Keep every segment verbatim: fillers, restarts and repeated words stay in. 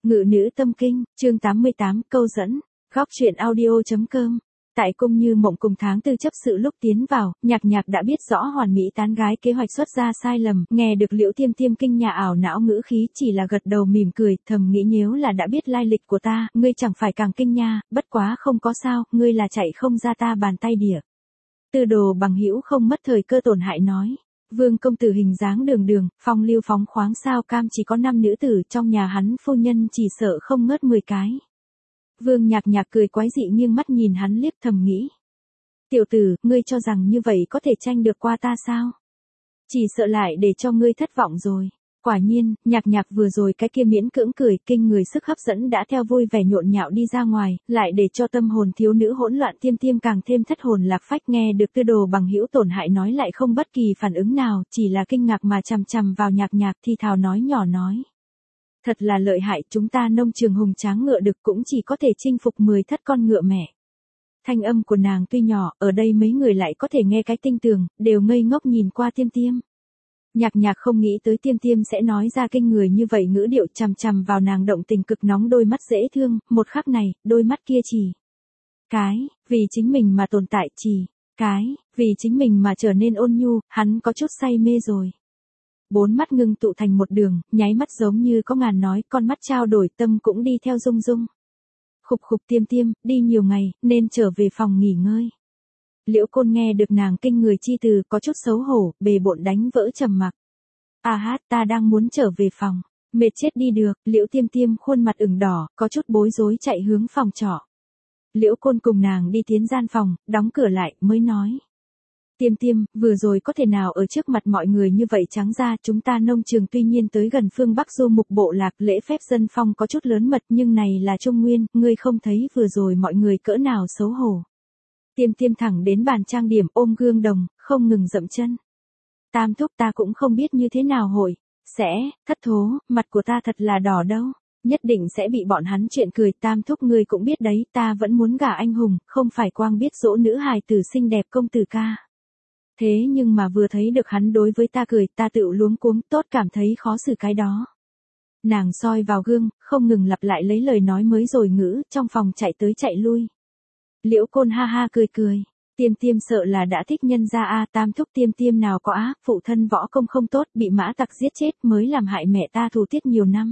Ngự nữ tâm kinh, chương tám mươi tám, câu dẫn. Góc truyện audio.com. Tại cung Như Mộng cùng tháng tư chấp sự lúc tiến vào, Nhạc Nhạc đã biết rõ hoàn mỹ tán gái kế hoạch xuất ra sai lầm, nghe được Liễu Tiêm Tiêm kinh nhà ảo não ngữ khí chỉ là gật đầu mỉm cười, thầm nghĩ nếu là đã biết lai lịch của ta, ngươi chẳng phải càng kinh nha, bất quá không có sao, ngươi là chạy không ra ta bàn tay đỉa. Tư Đồ Bằng Hữu không mất thời cơ tổn hại nói. Vương công tử hình dáng đường đường, phong lưu phóng khoáng sao cam chỉ có năm nữ tử, trong nhà hắn phu nhân chỉ sợ không ngớt mười cái. Vương Nhạc Nhạc cười quái dị nghiêng mắt nhìn hắn liếc thầm nghĩ. Tiểu tử, ngươi cho rằng như vậy có thể tranh được qua ta sao? Chỉ sợ lại để cho ngươi thất vọng rồi. Quả nhiên, Nhạc Nhạc vừa rồi cái kia miễn cưỡng cười kinh người sức hấp dẫn đã theo vui vẻ nhộn nhạo đi ra ngoài, lại để cho tâm hồn thiếu nữ hỗn loạn Tiêm Tiêm càng thêm thất hồn lạc phách. Nghe được Tư Đồ Bằng Hữu tổn hại nói lại không bất kỳ phản ứng nào, chỉ là kinh ngạc mà chằm chằm vào Nhạc Nhạc thi thào nói nhỏ nói. Thật là lợi hại, chúng ta nông trường hùng tráng ngựa đực cũng chỉ có thể chinh phục mười thất con ngựa mẹ. Thanh âm của nàng tuy nhỏ, ở đây mấy người lại có thể nghe cái tinh tường, đều ngây ngốc nhìn qua Tiêm Tiêm. Nhạc Nhạc không nghĩ tới Tiêm Tiêm sẽ nói ra kinh người như vậy, ngữ điệu chằm chằm vào nàng động tình cực nóng đôi mắt dễ thương, một khắc này, đôi mắt kia chỉ. Cái, vì chính mình mà tồn tại chỉ. Cái, vì chính mình mà trở nên ôn nhu, hắn có chút say mê rồi. Bốn mắt ngưng tụ thành một đường, nháy mắt giống như có ngàn nói, con mắt trao đổi tâm cũng đi theo rung rung. Khục khục Tiêm Tiêm, đi nhiều ngày, nên trở về phòng nghỉ ngơi. Liễu Côn nghe được nàng kinh người chi từ, có chút xấu hổ, bề bộn đánh vỡ trầm mặc. A hát, ta đang muốn trở về phòng, mệt chết đi được. Liễu Tiêm Tiêm khuôn mặt ửng đỏ, có chút bối rối chạy hướng phòng trọ. Liễu Côn cùng nàng đi tiến gian phòng, đóng cửa lại, mới nói. Tiêm Tiêm, vừa rồi có thể nào ở trước mặt mọi người như vậy trắng ra, chúng ta nông trường tuy nhiên tới gần phương Bắc du mục bộ lạc, lễ phép dân phong có chút lớn mật, nhưng này là Trung Nguyên, ngươi không thấy vừa rồi mọi người cỡ nào xấu hổ. Tiêm Tiêm thẳng đến bàn trang điểm ôm gương đồng, không ngừng dậm chân. Tam thúc, ta cũng không biết như thế nào hồi, sẽ, thất thố, mặt của ta thật là đỏ đâu, nhất định sẽ bị bọn hắn chuyện cười. Tam thúc ngươi cũng biết đấy, ta vẫn muốn gả anh hùng, không phải quang biết dỗ nữ hài tử xinh đẹp công tử ca. Thế nhưng mà vừa thấy được hắn đối với ta cười, ta tự luống cuống, tốt cảm thấy khó xử cái đó. Nàng soi vào gương, không ngừng lặp lại lấy lời nói mới rồi ngữ, trong phòng chạy tới chạy lui. Liễu Côn ha ha cười cười, Tiêm Tiêm sợ là đã thích nhân gia a. Tam thúc, Tiêm Tiêm nào có á, phụ thân võ công không tốt, bị mã tặc giết chết mới làm hại mẹ ta thù tiết nhiều năm.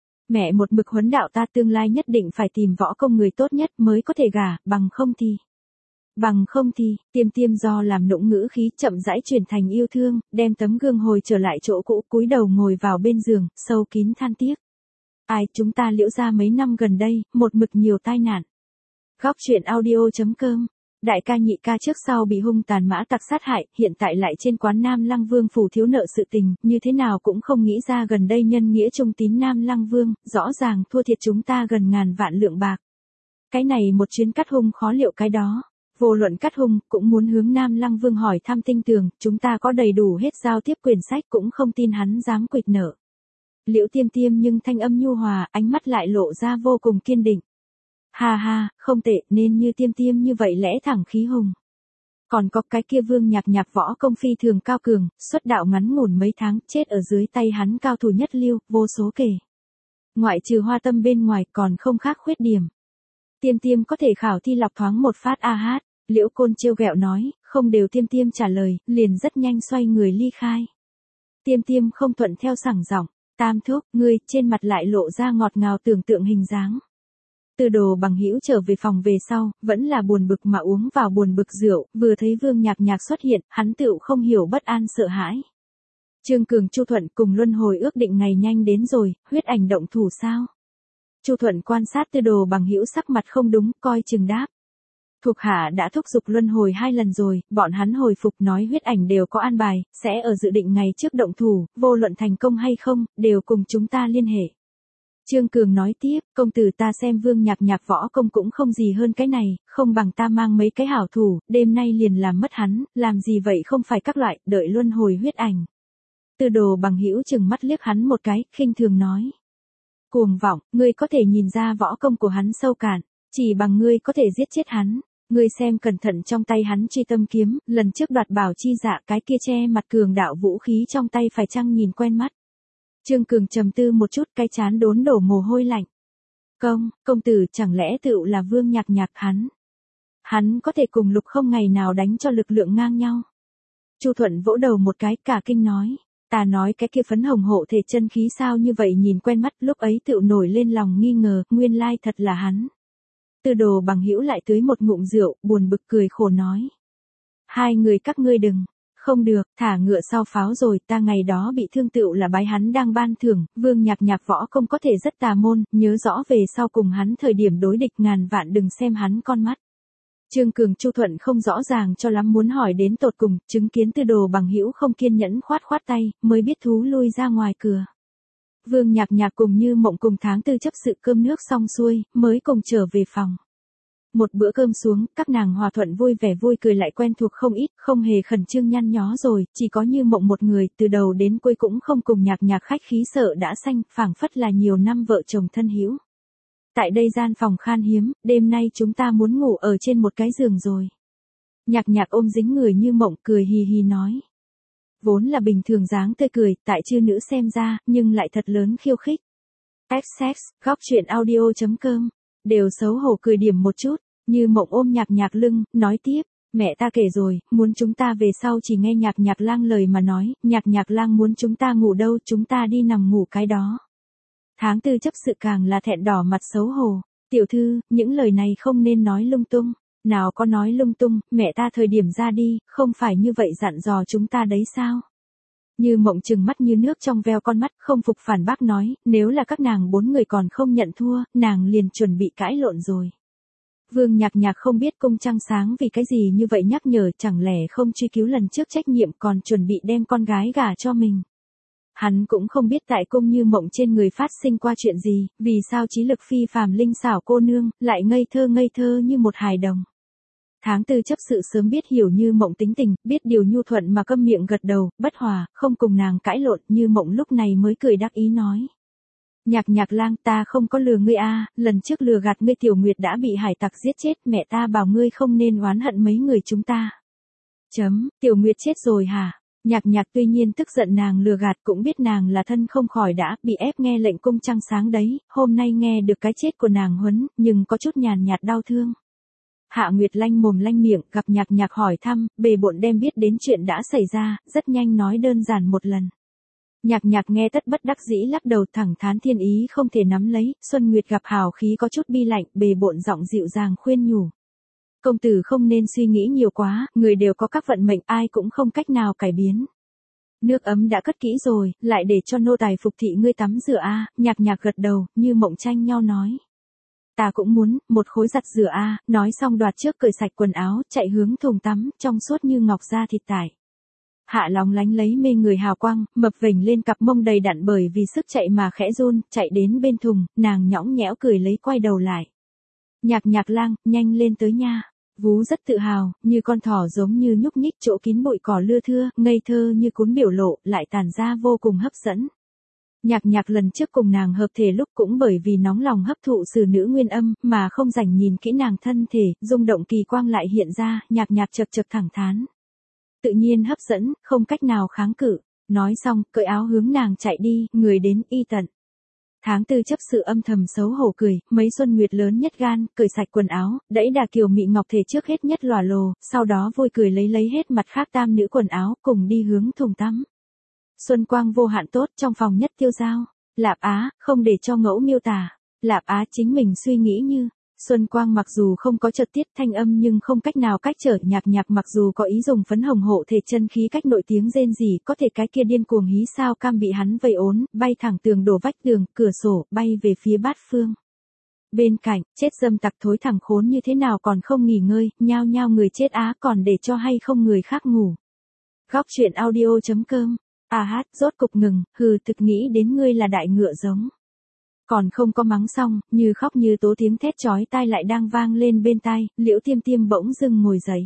Mẹ một mực huấn đạo ta tương lai nhất định phải tìm võ công người tốt nhất mới có thể gả, bằng không thì. Bằng không thì, Tiêm Tiêm do làm nũng ngữ khí chậm rãi chuyển thành yêu thương, đem tấm gương hồi trở lại chỗ cũ, cúi đầu ngồi vào bên giường, sâu kín than tiếc. Ai, chúng ta Liễu gia mấy năm gần đây, một mực nhiều tai nạn. Góc truyện audio.com. Đại ca nhị ca trước sau bị hung tàn mã tặc sát hại, hiện tại lại trên quán Nam Lăng Vương phủ thiếu nợ sự tình, như thế nào cũng không nghĩ ra gần đây nhân nghĩa trung tín Nam Lăng Vương, rõ ràng thua thiệt chúng ta gần ngàn vạn lượng bạc. Cái này một chuyến cắt hung khó liệu cái đó. Vô luận cắt hung, cũng muốn hướng Nam Lăng Vương hỏi thăm tinh tường, chúng ta có đầy đủ hết giao tiếp quyển sách, cũng không tin hắn dám quỵt nợ. Liễu Tiêm Tiêm nhưng thanh âm nhu hòa, ánh mắt lại lộ ra vô cùng kiên định. Ha ha, không tệ, nên như Tiêm Tiêm như vậy lẽ thẳng khí hùng. Còn có cái kia Vương Nhạc Nhạc võ công phi thường cao cường, xuất đạo ngắn ngủn mấy tháng, chết ở dưới tay hắn cao thủ nhất lưu, vô số kể. Ngoại trừ hoa tâm bên ngoài còn không khác khuyết điểm. Tiêm Tiêm có thể khảo thi lọc thoáng một phát a hát, Liễu Côn trêu ghẹo nói, không đều Tiêm Tiêm trả lời, liền rất nhanh xoay người ly khai. Tiêm Tiêm không thuận theo sảng giọng, Tam thúc, ngươi, trên mặt lại lộ ra ngọt ngào tưởng tượng hình dáng. Tư Đồ Bằng Hữu trở về phòng về sau, vẫn là buồn bực mà uống vào buồn bực rượu, vừa thấy Vương Nhạc Nhạc xuất hiện, hắn tựu không hiểu bất an sợ hãi. Trương Cường Chu Thuận cùng luân hồi ước định ngày nhanh đến rồi, huyết ảnh động thủ sao? Chu Thuận quan sát Tư Đồ Bằng Hữu sắc mặt không đúng, coi chừng đáp. Thuộc hạ đã thúc giục luân hồi hai lần rồi, bọn hắn hồi phục nói huyết ảnh đều có an bài, sẽ ở dự định ngày trước động thủ, vô luận thành công hay không, đều cùng chúng ta liên hệ. Trương Cường nói tiếp, công tử ta xem Vương Nhạc Nhạc võ công cũng không gì hơn cái này, không bằng ta mang mấy cái hảo thủ, đêm nay liền làm mất hắn, làm gì vậy không phải các loại, đợi luân hồi huyết ảnh. Tư Đồ Bằng Hữu chừng mắt liếc hắn một cái, khinh thường nói. Cuồng vọng, ngươi có thể nhìn ra võ công của hắn sâu cạn, chỉ bằng ngươi có thể giết chết hắn. Ngươi xem cẩn thận trong tay hắn truy tâm kiếm, lần trước đoạt bảo chi dạ cái kia che mặt cường đạo vũ khí trong tay phải chăng nhìn quen mắt. Trương Cường trầm tư một chút, cái chán đốn đổ mồ hôi lạnh. Công, công tử chẳng lẽ tựu là Vương Nhạc Nhạc hắn? Hắn có thể cùng Lục Không ngày nào đánh cho lực lượng ngang nhau? Chu Thuận vỗ đầu một cái, cả kinh nói. Ta nói cái kia phấn hồng hộ thể chân khí sao như vậy nhìn quen mắt, lúc ấy tựu nổi lên lòng nghi ngờ, nguyên lai thật là hắn. Tư Đồ Bằng Hữu lại tưới một ngụm rượu, buồn bực cười khổ nói. Hai người các ngươi đừng, không được, thả ngựa sau pháo rồi, ta ngày đó bị thương tựu là bái hắn đang ban thưởng, Vương Nhạc Nhạc võ công có thể rất tà môn, nhớ rõ về sau cùng hắn thời điểm đối địch ngàn vạn đừng xem hắn con mắt. Trương Cường Chu Thuận không rõ ràng cho lắm muốn hỏi đến tột cùng, chứng kiến Tư Đồ Bằng Hữu không kiên nhẫn khoát khoát tay, mới biết thú lui ra ngoài cửa. Vương Nhạc Nhạc cùng Như Mộng cùng tháng tư chấp sự cơm nước xong xuôi, mới cùng trở về phòng. Một bữa cơm xuống, các nàng hòa thuận vui vẻ vui cười lại quen thuộc không ít, không hề khẩn trương nhăn nhó rồi, chỉ có Như Mộng một người, từ đầu đến cuối cũng không cùng Nhạc Nhạc khách khí sợ đã xanh, phảng phất là nhiều năm vợ chồng thân hữu. Tại đây gian phòng khan hiếm, đêm nay chúng ta muốn ngủ ở trên một cái giường rồi. Nhạc Nhạc ôm dính người Như Mộng cười hì hì nói. Vốn là bình thường dáng tươi cười, tại chư nữ xem ra, nhưng lại thật lớn khiêu khích. Xx, góc truyện audio chấm com, đều xấu hổ cười điểm một chút, Như Mộng ôm Nhạc Nhạc lưng, nói tiếp, mẹ ta kể rồi, muốn chúng ta về sau chỉ nghe Nhạc Nhạc lang lời mà nói, Nhạc Nhạc lang muốn chúng ta ngủ đâu chúng ta đi nằm ngủ cái đó. Tháng tư chấp sự càng là thẹn đỏ mặt xấu hổ, tiểu thư, những lời này không nên nói lung tung, nào có nói lung tung, mẹ ta thời điểm ra đi, không phải như vậy dặn dò chúng ta đấy sao? Như Mộng trừng mắt như nước trong veo con mắt, không phục phản bác nói, nếu là các nàng bốn người còn không nhận thua, nàng liền chuẩn bị cãi lộn rồi. Vương Nhạc Nhạc không biết cung trăng sáng vì cái gì như vậy nhắc nhở, chẳng lẽ không truy cứu lần trước trách nhiệm còn chuẩn bị đem con gái gả cho mình. Hắn cũng không biết tại cung Như Mộng trên người phát sinh qua chuyện gì, vì sao trí lực phi phàm linh xảo cô nương, lại ngây thơ ngây thơ như một hài đồng. Tháng tư chấp sự sớm biết hiểu Như Mộng tính tình, biết điều nhu thuận mà câm miệng gật đầu, bất hòa, không cùng nàng cãi lộn, Như Mộng lúc này mới cười đắc ý nói. Nhạc Nhạc lang ta không có lừa ngươi a, lần trước lừa gạt ngươi Tiểu Nguyệt đã bị hải tặc giết chết, mẹ ta bảo ngươi không nên oán hận mấy người chúng ta. Chấm, Tiểu Nguyệt chết rồi hả? Nhạc Nhạc tuy nhiên tức giận nàng lừa gạt cũng biết nàng là thân không khỏi đã bị ép nghe lệnh cung trăng sáng đấy, hôm nay nghe được cái chết của nàng huấn, nhưng có chút nhàn nhạt đau thương. Hạ Nguyệt lanh mồm lanh miệng, gặp Nhạc Nhạc hỏi thăm, bề bộn đem biết đến chuyện đã xảy ra, rất nhanh nói đơn giản một lần. Nhạc Nhạc nghe tất bất đắc dĩ lắc đầu thẳng thán thiên ý không thể nắm lấy, Xuân Nguyệt gặp hào khí có chút bi lạnh, bề bộn giọng dịu dàng khuyên nhủ. Công tử không nên suy nghĩ nhiều quá, người đều có các vận mệnh ai cũng không cách nào cải biến. Nước ấm đã cất kỹ rồi, lại để cho nô tài phục thị ngươi tắm rửa a. Nhạc Nhạc gật đầu, Như Mộng tranh nhau nói. Ta cũng muốn, một khối giặt rửa a. Nói xong đoạt trước cởi sạch quần áo, chạy hướng thùng tắm, trong suốt như ngọc da thịt tải. Hạ Long lánh lấy mê người hào quang, mập vểnh lên cặp mông đầy đặn bởi vì sức chạy mà khẽ run, chạy đến bên thùng, nàng nhõng nhẽo cười lấy quay đầu lại. Nhạc Nhạc lang, nhanh lên tới nha. Vú rất tự hào, như con thỏ giống như nhúc nhích chỗ kín bụi cỏ lưa thưa, ngây thơ như cuốn biểu lộ, lại tàn ra vô cùng hấp dẫn. Nhạc Nhạc lần trước cùng nàng hợp thể lúc cũng bởi vì nóng lòng hấp thụ sử nữ nguyên âm, mà không rảnh nhìn kỹ nàng thân thể, rung động kỳ quang lại hiện ra, Nhạc Nhạc chật chật thẳng thán. Tự nhiên hấp dẫn, không cách nào kháng cự, nói xong, cởi áo hướng nàng chạy đi, người đến y tận. Tháng tư chấp sự âm thầm xấu hổ cười, mấy Xuân Nguyệt lớn nhất gan, cởi sạch quần áo, đẫy đà kiều mị ngọc thể trước hết nhất lòa lồ, sau đó vui cười lấy lấy hết mặt khác tam nữ quần áo, cùng đi hướng thùng tắm. Xuân quang vô hạn tốt, trong phòng nhất tiêu dao. Lạp Á, không để cho ngẫu miêu tả. Lạp Á chính mình suy nghĩ như, Xuân quang mặc dù không có chợt tiết thanh âm nhưng không cách nào cách trở. Nhạc Nhạc mặc dù có ý dùng phấn hồng hộ thể chân khí cách nội tiếng rên rỉ, có thể cái kia điên cuồng hí sao cam bị hắn vây ốn, bay thẳng tường đổ vách tường, cửa sổ, bay về phía bát phương. Bên cạnh, chết dâm tặc thối thẳng khốn như thế nào còn không nghỉ ngơi, nhao nhao người chết á còn để cho hay không người khác ngủ. Góc truyện audio chấm com. À hát, rốt cục ngừng, hừ thực nghĩ đến ngươi là đại ngựa giống. Còn không có mắng xong, như khóc như tố tiếng thét chói tai lại đang vang lên bên tai, Liễu Tiêm Tiêm bỗng dưng ngồi dậy.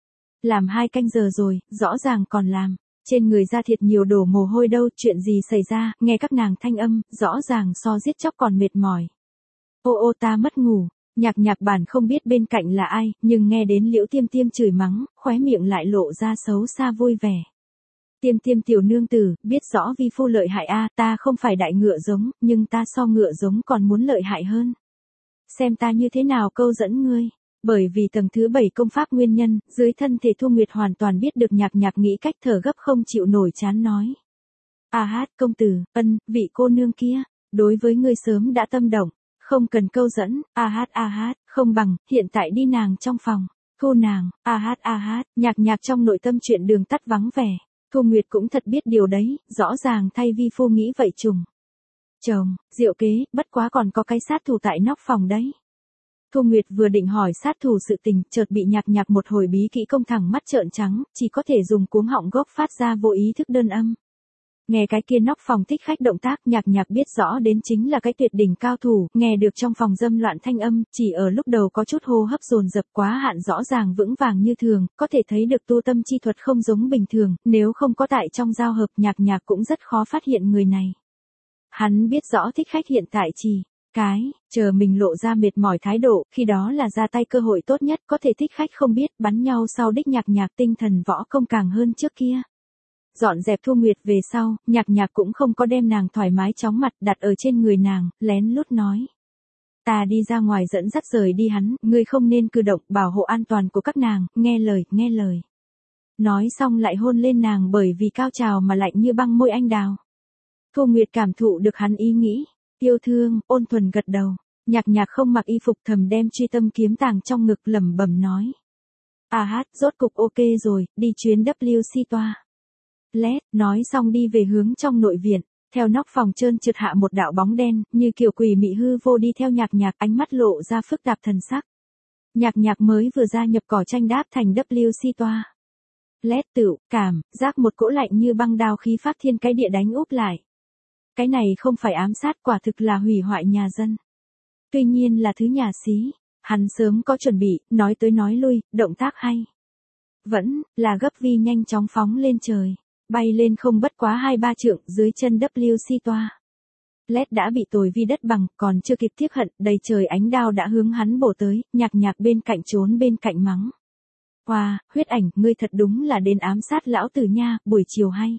Làm hai canh giờ rồi, rõ ràng còn làm. Trên người da thịt nhiều đổ mồ hôi đâu, chuyện gì xảy ra, nghe các nàng thanh âm, rõ ràng so giết chóc còn mệt mỏi. Ô ô ta mất ngủ, Nhạc Nhạc bản không biết bên cạnh là ai, nhưng nghe đến Liễu Tiêm Tiêm chửi mắng, khóe miệng lại lộ ra xấu xa vui vẻ. Tiêm Tiêm tiểu nương tử, biết rõ vi phu lợi hại a, ta không phải đại ngựa giống, nhưng ta so ngựa giống còn muốn lợi hại hơn. xem ta như thế nào câu dẫn ngươi. Bởi vì tầng thứ bảy công pháp nguyên nhân, dưới thân thể Thu Nguyệt hoàn toàn biết được Nhạc Nhạc nghĩ cách thở gấp không chịu nổi chán nói. A hát công tử, ân, vị cô nương kia, đối với ngươi sớm đã tâm động, không cần câu dẫn, a hát a hát, không bằng, hiện tại đi nàng trong phòng, thu nàng, a hát a hát, Nhạc Nhạc trong nội tâm chuyện đường tắt vắng vẻ, Thu Nguyệt cũng thật biết điều đấy, rõ ràng thay vi phu nghĩ vậy trùng. Chồng, diệu kế, bất quá còn có cái sát thủ tại nóc phòng đấy. Thu Nguyệt vừa định hỏi sát thủ sự tình, chợt bị Nhạc Nhạc một hồi bí kỹ công thẳng mắt trợn trắng, chỉ có thể dùng cuống họng gốc phát ra vô ý thức đơn âm. Nghe cái kia nóc phòng thích khách động tác, Nhạc Nhạc biết rõ đến chính là cái tuyệt đỉnh cao thủ, nghe được trong phòng dâm loạn thanh âm, chỉ ở lúc đầu có chút hô hấp dồn dập quá hạn rõ ràng vững vàng như thường, có thể thấy được tu tâm chi thuật không giống bình thường, nếu không có tại trong giao hợp Nhạc Nhạc cũng rất khó phát hiện người này. Hắn biết rõ thích khách hiện tại chỉ cái, chờ mình lộ ra mệt mỏi thái độ, khi đó là ra tay cơ hội tốt nhất, có thể thích khách không biết, bắn nhau sau đích Nhạc Nhạc tinh thần võ công càng hơn trước kia. Dọn dẹp Thu Nguyệt về sau, Nhạc Nhạc cũng không có đem nàng thoải mái chóng mặt đặt ở trên người nàng, lén lút nói. Ta đi ra ngoài dẫn dắt rời đi hắn, ngươi không nên cử động, bảo hộ an toàn của các nàng, nghe lời, nghe lời. Nói xong lại hôn lên nàng bởi vì cao trào mà lạnh như băng môi anh đào. Thu Nguyệt cảm thụ được hắn ý nghĩ, yêu thương, ôn thuần gật đầu, Nhạc Nhạc không mặc y phục thầm đem truy tâm kiếm tàng trong ngực lẩm bẩm nói. A hát, rốt cục ok rồi, đi chuyến W C toa. Lét, nói xong đi về hướng trong nội viện, theo nóc phòng trơn trượt hạ một đạo bóng đen, như kiểu quỷ mị hư vô đi theo Nhạc Nhạc, ánh mắt lộ ra phức tạp thần sắc. Nhạc Nhạc mới vừa gia nhập cỏ tranh đáp thành W C toa. Lét tự, cảm, giác một cỗ lạnh như băng đao khí phát thiên cái địa đánh úp lại. Cái này không phải ám sát, quả thực là hủy hoại nhà dân. Tuy nhiên là thứ nhà xí, hắn sớm có chuẩn bị, nói tới nói lui, động tác hay. Vẫn, là gấp vi nhanh chóng phóng lên trời. Bay lên không bất quá hai ba trượng, dưới chân W C toa. Lét đã bị tồi vi đất bằng, còn chưa kịp tiếc hận, đầy trời ánh đao đã hướng hắn bổ tới, Nhạc Nhạc bên cạnh trốn bên cạnh mắng. Wow, huyết ảnh, ngươi thật đúng là đến ám sát lão tử nha, buổi chiều hay.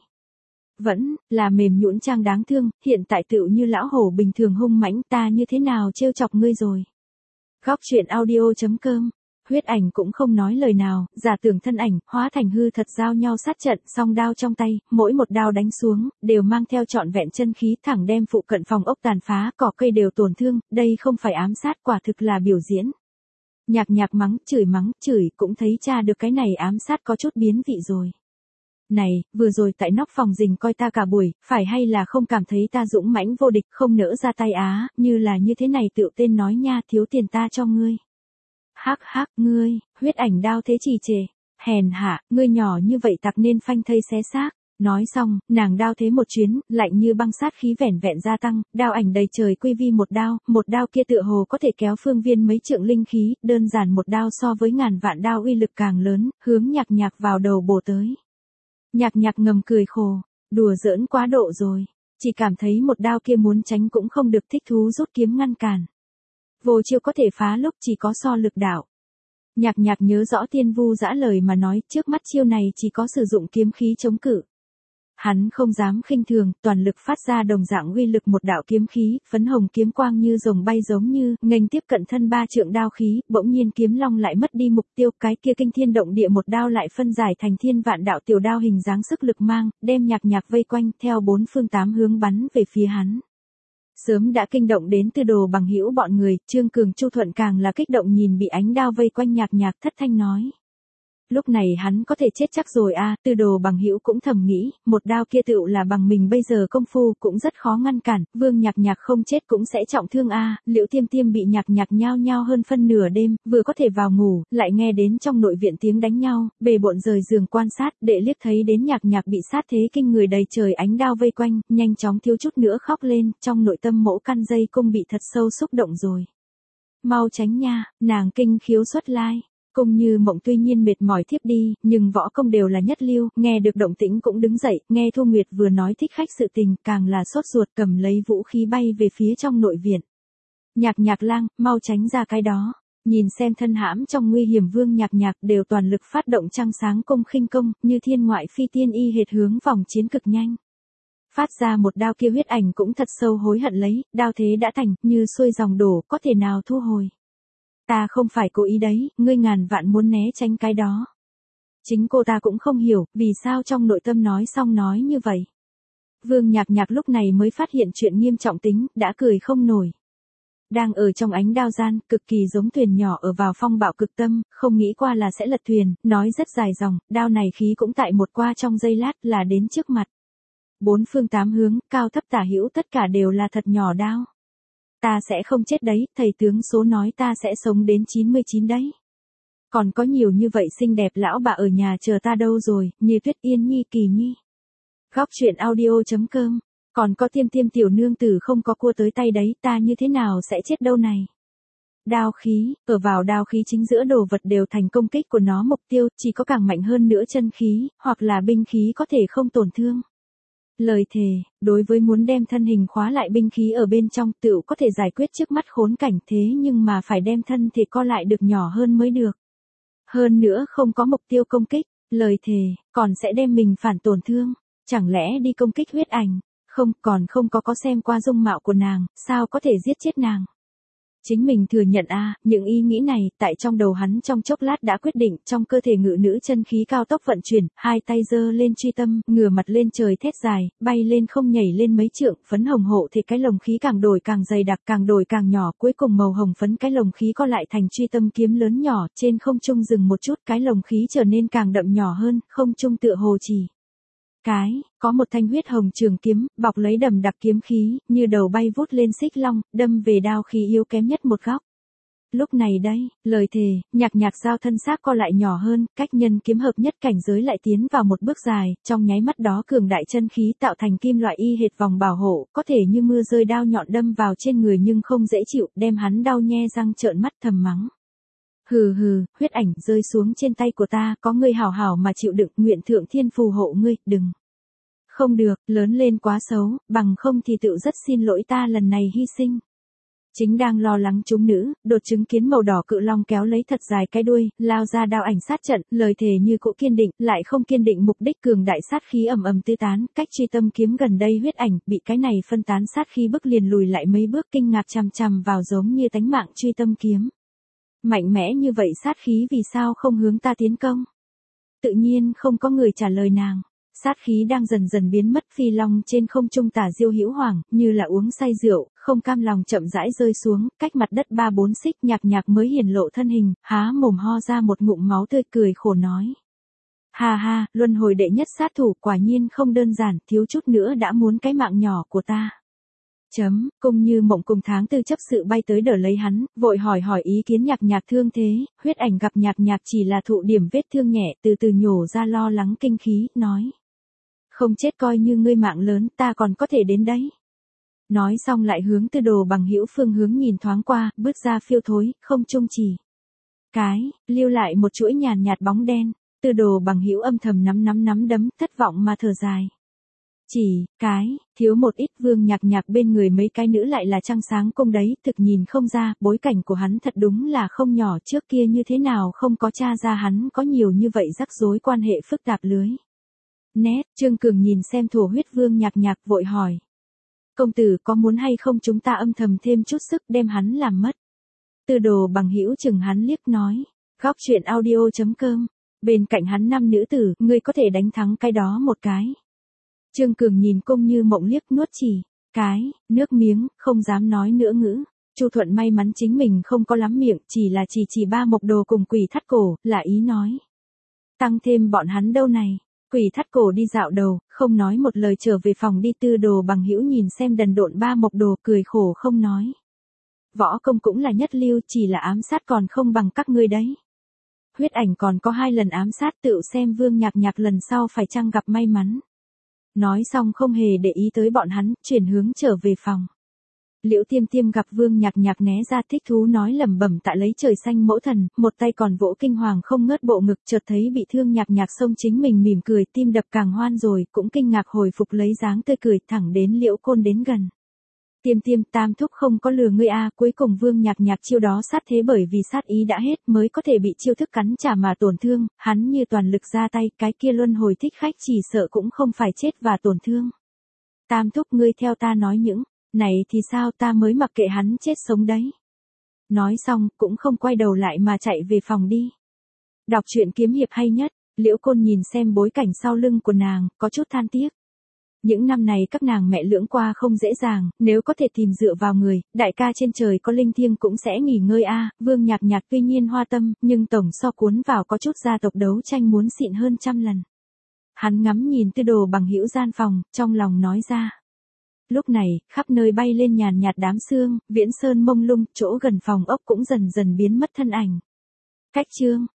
Vẫn, là mềm nhũn trang đáng thương, hiện tại tựu như lão hổ bình thường hung mãnh, ta như thế nào trêu chọc ngươi rồi. Góc truyện audio chấm com. Huyết ảnh cũng không nói lời nào, giả tưởng thân ảnh, hóa thành hư thật giao nhau sát trận, song đao trong tay, mỗi một đao đánh xuống, đều mang theo trọn vẹn chân khí thẳng đem phụ cận phòng ốc tàn phá, cỏ cây đều tổn thương, đây không phải ám sát, quả thực là biểu diễn. Nhạc Nhạc mắng, chửi mắng, chửi, cũng thấy cha được cái này ám sát có chút biến vị rồi. Này, vừa rồi tại nóc phòng rình coi ta cả buổi, phải hay là không cảm thấy ta dũng mãnh vô địch, không nỡ ra tay á, như là như thế này tựu tên nói nha, thiếu tiền ta cho ngươi. Hắc hắc, ngươi, huyết ảnh đao thế trì trề, hèn hạ, ngươi nhỏ như vậy tặc nên phanh thây xé xác. Nói xong, nàng đao thế một chuyến, lạnh như băng sát khí vẻn vẹn gia tăng, đao ảnh đầy trời quy vi một đao, một đao kia tựa hồ có thể kéo phương viên mấy trượng linh khí, đơn giản một đao so với ngàn vạn đao uy lực càng lớn, hướng Nhạc Nhạc vào đầu bổ tới. Nhạc Nhạc ngầm cười khổ, đùa giỡn quá độ rồi, chỉ cảm thấy một đao kia muốn tránh cũng không được, thích thú rút kiếm ngăn cản. Vô chiêu có thể phá lúc chỉ có so lực đạo. Nhạc Nhạc nhớ rõ Tiên Vu Dã lời mà nói, trước mắt chiêu này chỉ có sử dụng kiếm khí chống cự. Hắn không dám khinh thường, toàn lực phát ra đồng dạng uy lực một đạo kiếm khí, phấn hồng kiếm quang như rồng bay giống như, nghênh tiếp cận thân ba trượng đao khí, bỗng nhiên kiếm long lại mất đi mục tiêu, cái kia kinh thiên động địa một đao lại phân giải thành thiên vạn đạo tiểu đao hình dáng sức lực mang, đem Nhạc Nhạc vây quanh, theo bốn phương tám hướng bắn về phía hắn. Sớm đã kinh động đến Tư Đồ Bằng Hữu bọn người, Trương Cường Chu Thuận càng là kích động nhìn bị ánh đao vây quanh Nhạc Nhạc, thất thanh nói. Lúc này hắn có thể chết chắc rồi a, Tư Đồ Bằng Hữu cũng thầm nghĩ, một đao kia tựu là bằng mình bây giờ công phu cũng rất khó ngăn cản, Vương Nhạc Nhạc không chết cũng sẽ trọng thương a, Liễu Tiêm Tiêm bị Nhạc Nhạc nhao nhao hơn phân nửa đêm, vừa có thể vào ngủ, lại nghe đến trong nội viện tiếng đánh nhau, bề bộn rời giường quan sát, đệ liếc thấy đến Nhạc Nhạc bị sát thế kinh người đầy trời ánh đao vây quanh, nhanh chóng thiếu chút nữa khóc lên, trong nội tâm mỗ căn dây cung bị thật sâu xúc động rồi. Mau tránh nha, nàng kinh khiếu xuất lai. Cung Như Mộng tuy nhiên mệt mỏi thiếp đi, nhưng võ công đều là nhất lưu, nghe được động tĩnh cũng đứng dậy, nghe Thu Nguyệt vừa nói thích khách sự tình, càng là sốt ruột cầm lấy vũ khí bay về phía trong nội viện. Nhạc Nhạc lang, mau tránh ra cái đó, nhìn xem thân hãm trong nguy hiểm Vương Nhạc Nhạc đều toàn lực phát động trăng sáng công khinh công, như thiên ngoại phi tiên y hệt hướng vòng chiến cực nhanh. Phát ra một đao kia huyết ảnh cũng thật sâu hối hận lấy, đao thế đã thành, như xuôi dòng đổ, có thể nào thu hồi. Ta không phải cố ý đấy, ngươi ngàn vạn muốn né tránh cái đó. Chính cô ta cũng không hiểu, vì sao trong nội tâm nói xong nói như vậy. Vương Nhạc Nhạc lúc này mới phát hiện chuyện nghiêm trọng tính, đã cười không nổi. Đang ở trong ánh đao gian, cực kỳ giống thuyền nhỏ ở vào phong bạo cực tâm, không nghĩ qua là sẽ lật thuyền, nói rất dài dòng, đao này khí cũng tại một qua trong giây lát là đến trước mặt. Bốn phương tám hướng, cao thấp tả hữu tất cả đều là thật nhỏ đao. Ta sẽ không chết đấy, thầy tướng số nói ta sẽ sống đến chín mươi chín đấy. Còn có nhiều như vậy xinh đẹp lão bà ở nhà chờ ta đâu rồi, như Tuyết Yên Nhi Kỳ Nhi. Góc truyện audio chấm com. Còn có Tiêm Tiêm tiểu nương tử không có cua tới tay đấy, ta như thế nào sẽ chết đâu này. Đao khí, ở vào đao khí chính giữa đồ vật đều thành công kích của nó mục tiêu, chỉ có càng mạnh hơn nữa chân khí, hoặc là binh khí có thể không tổn thương. Lời thề, đối với muốn đem thân hình khóa lại binh khí ở bên trong tựu có thể giải quyết trước mắt khốn cảnh thế nhưng mà phải đem thân thể co lại được nhỏ hơn mới được. Hơn nữa không có mục tiêu công kích, lời thề, còn sẽ đem mình phản tổn thương. Chẳng lẽ đi công kích huyết ảnh, không còn không có có xem qua dung mạo của nàng, sao có thể giết chết nàng. Chính mình thừa nhận a, à, những ý nghĩ này, tại trong đầu hắn trong chốc lát đã quyết định, trong cơ thể ngự nữ chân khí cao tốc vận chuyển, hai tay giơ lên truy tâm, ngửa mặt lên trời thét dài, bay lên không nhảy lên mấy trượng, phấn hồng hộ thì cái lồng khí càng đổi càng dày đặc, càng đổi càng nhỏ, cuối cùng màu hồng phấn cái lồng khí co lại thành truy tâm kiếm lớn nhỏ, trên không trung dừng một chút, cái lồng khí trở nên càng đậm nhỏ hơn, không trung tựa hồ chỉ cái, có một thanh huyết hồng trường kiếm, bọc lấy đầm đặc kiếm khí, như đầu bay vút lên xích long, đâm về đao khí yếu kém nhất một góc. Lúc này đây, lời thề, Nhạc Nhạc giao thân xác co lại nhỏ hơn, cách nhân kiếm hợp nhất cảnh giới lại tiến vào một bước dài, trong nháy mắt đó cường đại chân khí tạo thành kim loại y hệt vòng bảo hộ, có thể như mưa rơi đao nhọn đâm vào trên người nhưng không dễ chịu, đem hắn đau nhe răng trợn mắt thầm mắng. Hừ hừ, huyết ảnh rơi xuống trên tay của ta, có ngươi hảo hảo mà chịu đựng, nguyện thượng thiên phù hộ ngươi, đừng. Không được, lớn lên quá xấu, bằng không thì tự rất xin lỗi ta lần này hy sinh. Chính đang lo lắng chúng nữ, đột chứng kiến màu đỏ cự long kéo lấy thật dài cái đuôi, lao ra đao ảnh sát trận, lời thề như cũ kiên định, lại không kiên định mục đích cường đại sát khí ầm ầm tứ tán, cách truy tâm kiếm gần đây huyết ảnh, bị cái này phân tán sát khí bức liền lùi lại mấy bước kinh ngạc chằm chằm vào giống như tánh mạng truy tâm kiếm. Mạnh mẽ như vậy sát khí vì sao không hướng ta tiến công? Tự nhiên không có người trả lời nàng. Sát khí đang dần dần biến mất phi long trên không trung tả diêu hữu hoàng, như là uống say rượu, không cam lòng chậm rãi rơi xuống, cách mặt đất ba bốn xích Nhạc Nhạc mới hiển lộ thân hình, há mồm ho ra một ngụm máu tươi cười khổ nói. Ha ha, luân hồi đệ nhất sát thủ quả nhiên không đơn giản, thiếu chút nữa đã muốn cái mạng nhỏ của ta. Chấm, Cung Như Mộng cùng Tháng Tư chấp sự bay tới đỡ lấy hắn, vội hỏi hỏi ý kiến Nhạc Nhạc thương thế, huyết ảnh gặp Nhạc Nhạc chỉ là thụ điểm vết thương nhẹ, từ từ nhổ ra lo lắng kinh khí, nói. Không chết coi như ngươi mạng lớn, ta còn có thể đến đấy. Nói xong lại hướng Tư Đồ Bằng Hữu phương hướng nhìn thoáng qua, bước ra phiêu thối, không chung chỉ. Cái, lưu lại một chuỗi nhàn nhạt bóng đen, Tư Đồ Bằng Hữu âm thầm nắm nắm nắm đấm, thất vọng mà thở dài. Chỉ, cái, thiếu một ít Vương Nhạc Nhạc bên người mấy cái nữ lại là trăng sáng cung đấy, thực nhìn không ra, bối cảnh của hắn thật đúng là không nhỏ, trước kia như thế nào không có tra ra hắn có nhiều như vậy rắc rối quan hệ phức tạp lưới. Nét, Trương Cường nhìn xem thổ huyết Vương Nhạc Nhạc vội hỏi. Công tử có muốn hay không chúng ta âm thầm thêm chút sức đem hắn làm mất. Tư Đồ Bằng Hữu chừng hắn liếc nói. Góc truyện audio chấm com. Bên cạnh hắn năm nữ tử, ngươi có thể đánh thắng cái đó một cái. Trương Cường nhìn Cung Như Mộng liếc nuốt chỉ. Cái, nước miếng, không dám nói nữa ngữ. Chu Thuận may mắn chính mình không có lắm miệng, chỉ là chỉ chỉ ba mộc đồ cùng Quỷ Thắt Cổ, là ý nói. Tăng thêm bọn hắn đâu này. Quỷ Thắt Cổ đi dạo đầu, không nói một lời trở về phòng đi. Tư Đồ Bằng Hữu nhìn xem đần độn ba mộc đồ cười khổ không nói. Võ công cũng là nhất lưu, chỉ là ám sát còn không bằng các ngươi đấy. Huyết ảnh còn có hai lần ám sát, tự xem Vương Nhạc Nhạc lần sau phải chăng gặp may mắn. Nói xong không hề để ý tới bọn hắn, chuyển hướng trở về phòng. Liễu Tiêm Tiêm gặp Vương Nhạc Nhạc né ra thích thú nói lẩm bẩm tại lấy trời xanh mẫu thần, một tay còn vỗ kinh hoàng không ngớt bộ ngực, chợt thấy bị thương Nhạc Nhạc xông chính mình mỉm cười, tim đập càng hoan rồi, cũng kinh ngạc hồi phục lấy dáng tươi cười, thẳng đến Liễu Côn đến gần. Tiêm Tiêm, tam thúc không có lừa ngươi a, cuối cùng Vương Nhạc Nhạc chiêu đó sát thế bởi vì sát ý đã hết mới có thể bị chiêu thức cắn trả mà tổn thương, hắn như toàn lực ra tay, cái kia luân hồi thích khách chỉ sợ cũng không phải chết và tổn thương. Tam thúc ngươi theo ta nói những, này thì sao ta mới mặc kệ hắn chết sống đấy. Nói xong, cũng không quay đầu lại mà chạy về phòng đi. Đọc truyện kiếm hiệp hay nhất, Liễu Côn nhìn xem bối cảnh sau lưng của nàng, có chút than tiếc. Những năm này các nàng mẹ lưỡng qua không dễ dàng, nếu có thể tìm dựa vào người, đại ca trên trời có linh thiêng cũng sẽ nghỉ ngơi a. Vương Nhạc Nhạc tuy nhiên hoa tâm, nhưng tổng so cuốn vào có chút gia tộc đấu tranh muốn xịn hơn trăm lần. Hắn ngắm nhìn Tư Đồ Bằng Hữu gian phòng, trong lòng nói ra. Lúc này, khắp nơi bay lên nhàn nhạt đám sương, viễn sơn mông lung, chỗ gần phòng ốc cũng dần dần biến mất thân ảnh. Cách chương